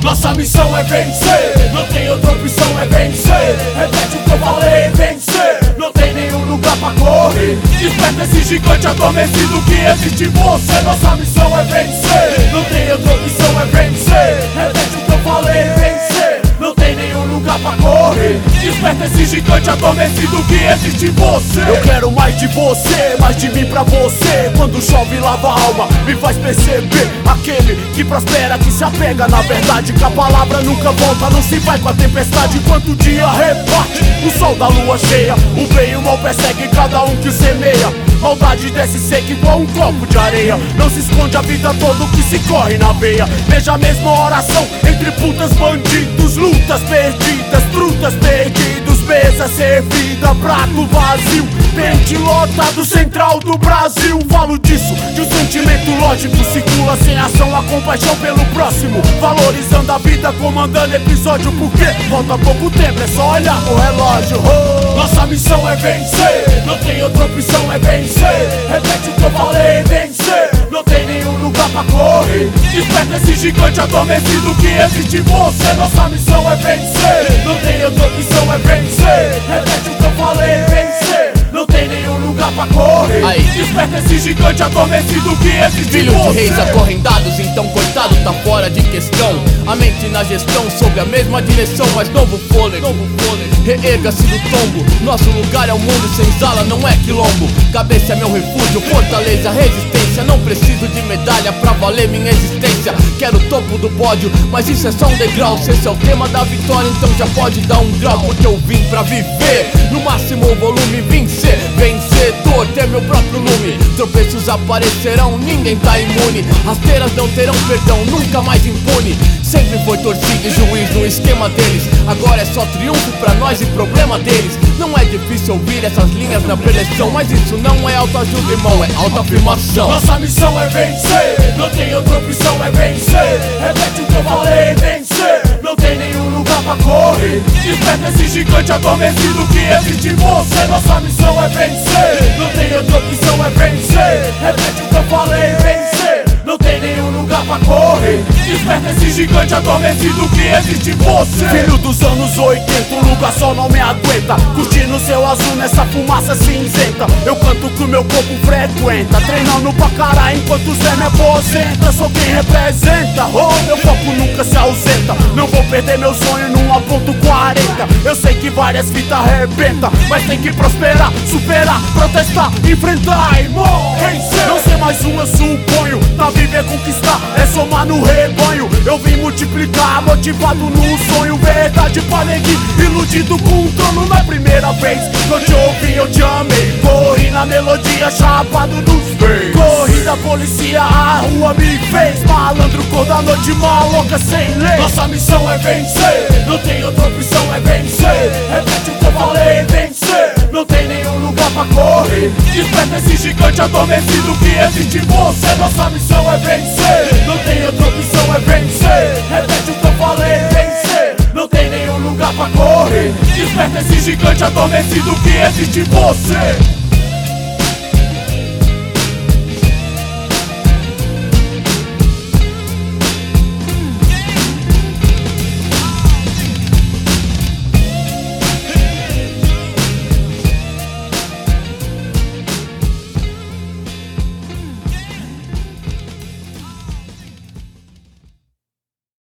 Nossa missão é vencer, não tem outra opção, é vencer. Repete o que eu falei, vencer. Não tem nenhum lugar pra correr. Desperta esse gigante adormecido que existe em você. Nossa missão é vencer, não tem outra opção, é vencer. Repete o que eu falei, vencer. Não tem nenhum lugar pra correr. Desperta esse gigante adormecido que existe em você. Eu quero mais de você, mais de mim pra você. Quando chove lava a alma, me faz perceber. Aquele que prospera, que se apega na verdade, que a palavra nunca volta, não se vai com a tempestade. Enquanto o dia rebate, o sol da lua cheia, o bem e o mal persegue cada um que semeia. Maldade desce seca igual um copo de areia. Não se esconde a vida toda o que se corre na veia. Veja a mesma oração entre putas, bandidos, lutas perdidas, frutas perdidos, mesa servida, prato vazio, pente lotado, central do Brasil. Falo disso, de um sentimento lógico circula sem ação, a compaixão pelo próximo, valorizando a vida, comandando episódio. Porque falta pouco tempo, é só olhar no relógio. Nossa missão é vencer, não tem outra opção, é vencer. Repete o que eu falei, vencer. Não tem nenhum lugar pra correr. Desperta esse gigante adormecido que existe em você. Nossa missão é vencer, não tem outra opção, é vencer. Repete o que eu falei, vencer. Não tem nenhum lugar pra correr. Aí. Desperta esse gigante adormecido que existe Filho em você. de reis acorrendados, então coitado tá fora de questão. A mente na gestão sob a mesma direção, mas novo fôlego. Reerga-se do tombo, nosso lugar é o mundo, senzala não é quilombo. Cabeça é meu refúgio, fortaleza, resistência. Não preciso de medalha pra valer minha existência. Quero o topo do pódio, mas isso é só um degrau. Se esse é o tema da vitória, então já pode dar um grau. Porque eu vim pra viver, no máximo volume, vim ser vencedor, ter meu próprio lume. Tropeços aparecerão, ninguém tá imune. Rasteiras não terão perdão, nunca mais impune. Sempre foi torcida e juiz no esquema deles. Agora é só triunfo pra nós e problema deles. Não é difícil ouvir essas linhas na preleção, mas isso não é autoajuda, irmão, é autoafirmação. Nossa missão é vencer, não tem outra opção, é vencer. Repete o que eu falei, vencer. Não tem nenhum lugar pra correr. Desperta esse gigante adormecido que existe em você. Nossa missão é vencer, não tem outra opção, é vencer. Repete o que eu falei, vencer. Não tem nenhum lugar pra correr. Desperta esse gigante adormecido que existe em você. Filho dos anos 80, um lugar só não me aguenta. Curtindo seu azul nessa fumaça cinzenta. Eu canto que o meu corpo frequenta, treinando pra caralho enquanto o Zé me aposenta. Sou quem representa, meu foco nunca se ausenta. Não vou perder meu sonho num ponto 40. Eu sei que várias fitas arrebenta, mas tem que prosperar, superar, protestar, enfrentar, irmão. Não ser mais um, eu suponho. Pra viver, conquistar, é somar no rebanho. Eu vim multiplicar, motivado num sonho. Verdade pra neguinho, iludido com um trono. Na primeira vez que eu te ouvi, eu te amei. Corri na melodia, chapado dos beijos. Corri da polícia, a rua me fez. Malandro, cor da noite, maluca sem lei. Nossa missão é vencer, não tem outra opção, é vencer. Repete o que eu falei, vencer. Não tem nenhum lugar pra correr. Desperta esse gigante adormecido que existe em você. Nossa missão é vencer, não tem outra opção, é vencer. Repete o que eu falei, vencer. Não tem nenhum lugar pra correr. Desperta esse gigante adormecido que existe em você.